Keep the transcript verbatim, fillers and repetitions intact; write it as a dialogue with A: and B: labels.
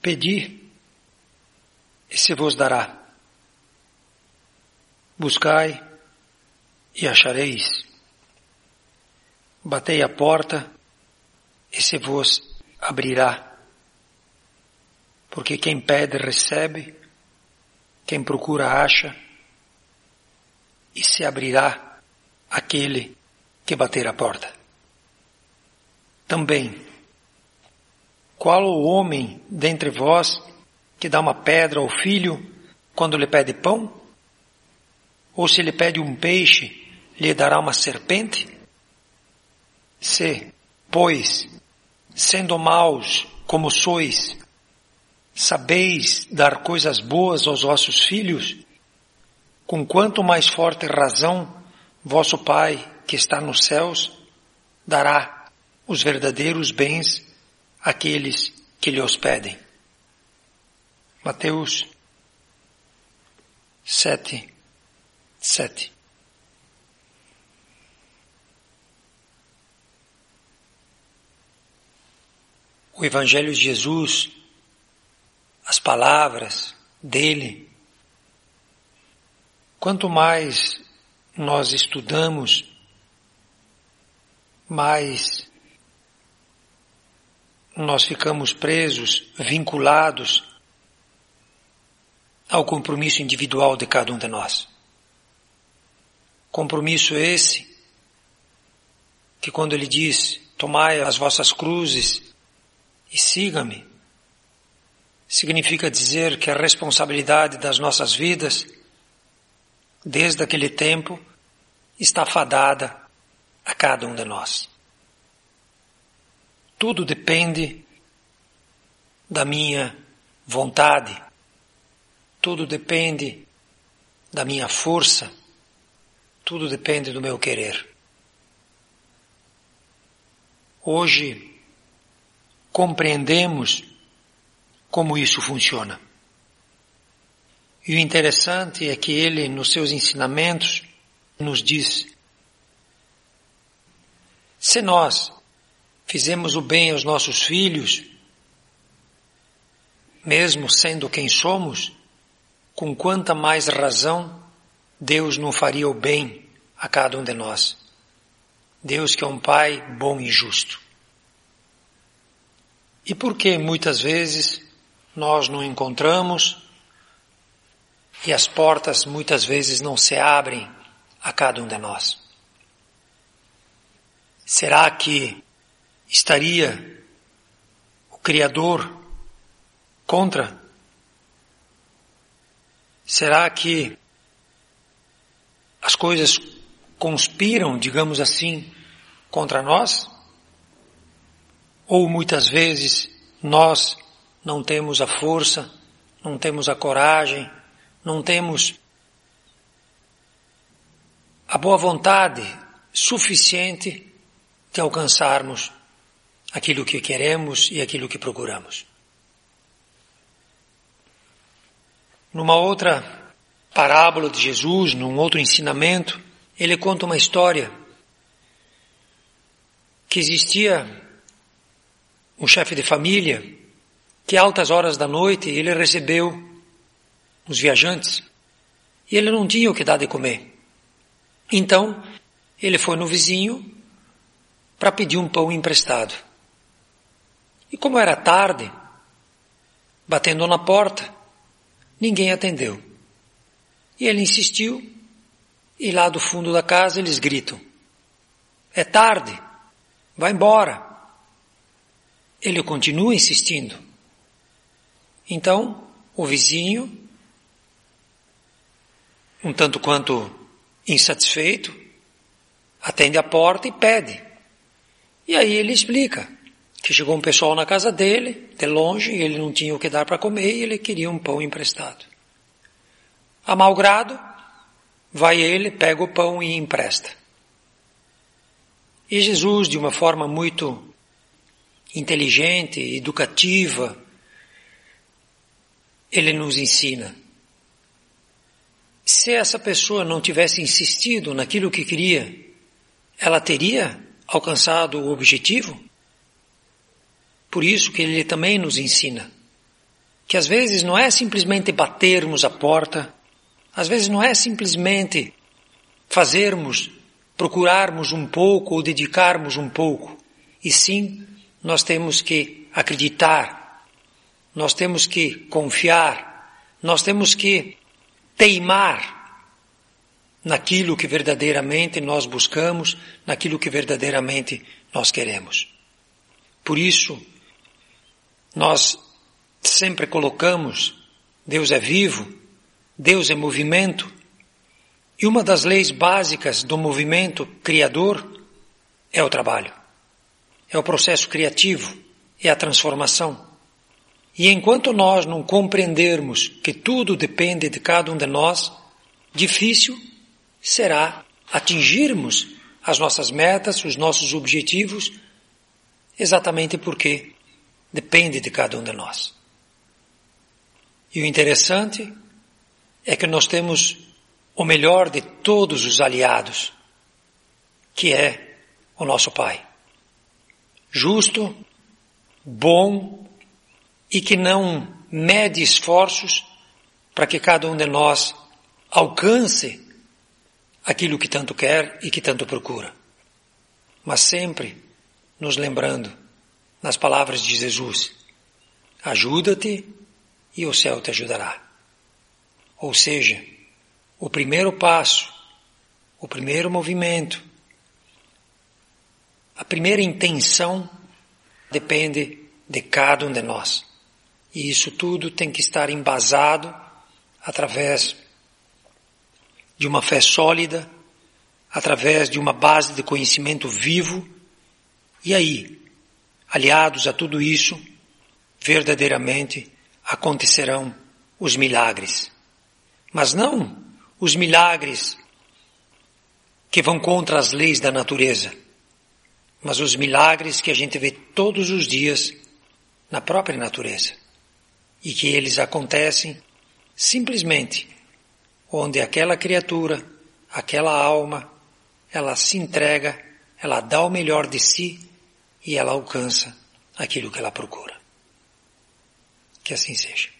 A: Pedi, e se vos dará. Buscai, e achareis. Batei a porta, e se vos abrirá. Porque quem pede recebe, quem procura acha, e se abrirá aquele que bater a porta. Também, qual o homem dentre vós que dá uma pedra ao filho quando lhe pede pão? Ou se lhe pede um peixe, lhe dará uma serpente? Se, pois, sendo maus como sois, sabeis dar coisas boas aos vossos filhos, com quanto mais forte razão vosso Pai, que está nos céus, dará os verdadeiros bens àqueles que lhe os pedem. Mateus sete, sete. O Evangelho de Jesus, as palavras dele, quanto mais nós estudamos, mais nós ficamos presos, vinculados ao compromisso individual de cada um de nós. Compromisso esse que quando ele diz, tomai as vossas cruzes e siga-me, significa dizer que a responsabilidade das nossas vidas, desde aquele tempo, está fadada a cada um de nós. Tudo depende da minha vontade, tudo depende da minha força, tudo depende do meu querer. Hoje, compreendemos como isso funciona. E o interessante é que ele, nos seus ensinamentos, nos diz: se nós fizemos o bem aos nossos filhos, mesmo sendo quem somos, com quanta mais razão Deus não faria o bem a cada um de nós. Deus que é um Pai bom e justo. E por que muitas vezes nós não encontramos e as portas muitas vezes não se abrem a cada um de nós? Será que estaria o Criador contra? Será que as coisas conspiram, digamos assim, contra nós? Ou muitas vezes nós não temos a força, não temos a coragem, não temos a boa vontade suficiente de alcançarmos aquilo que queremos e aquilo que procuramos. Numa outra parábola de Jesus, num outro ensinamento, ele conta uma história que existia um chefe de família que altas horas da noite ele recebeu os viajantes e ele não tinha o que dar de comer. Então, ele foi no vizinho para pedir um pão emprestado. E como era tarde, batendo na porta, ninguém atendeu. E ele insistiu, e lá do fundo da casa eles gritam: é tarde, vai embora. Ele continua insistindo. Então, o vizinho, um tanto quanto insatisfeito, atende a porta e pede. E aí ele explica que chegou um pessoal na casa dele, de longe, e ele não tinha o que dar para comer e ele queria um pão emprestado. A mau grado, vai ele, pega o pão e empresta. E Jesus, de uma forma muito inteligente, educativa, ele nos ensina. Se essa pessoa não tivesse insistido naquilo que queria, ela teria alcançado o objetivo? Por isso que ele também nos ensina. que às vezes não é simplesmente batermos a porta, às vezes não é simplesmente fazermos, procurarmos um pouco ou dedicarmos um pouco, e sim nós temos que acreditar, nós temos que confiar, nós temos que teimar naquilo que verdadeiramente nós buscamos, naquilo que verdadeiramente nós queremos. Por isso, nós sempre colocamos Deus é vivo, Deus é movimento, e uma das leis básicas do movimento criador é o trabalho, é o processo criativo, é a transformação. E enquanto nós não compreendermos que tudo depende de cada um de nós, difícil será atingirmos as nossas metas, os nossos objetivos, exatamente porque depende de cada um de nós. E o interessante é que nós temos o melhor de todos os aliados, que é o nosso Pai. Justo, bom e que não mede esforços para que cada um de nós alcance aquilo que tanto quer e que tanto procura. Mas sempre nos lembrando nas palavras de Jesus, ajuda-te e o céu te ajudará. Ou seja, o primeiro passo, o primeiro movimento, a primeira intenção depende de cada um de nós. E isso tudo tem que estar embasado através de uma fé sólida, através de uma base de conhecimento vivo. E aí, aliados a tudo isso, verdadeiramente acontecerão os milagres. Mas não os milagres que vão contra as leis da natureza, mas os milagres que a gente vê todos os dias na própria natureza. E que eles acontecem simplesmente onde aquela criatura, aquela alma, ela se entrega, ela dá o melhor de si e ela alcança aquilo que ela procura. Que assim seja.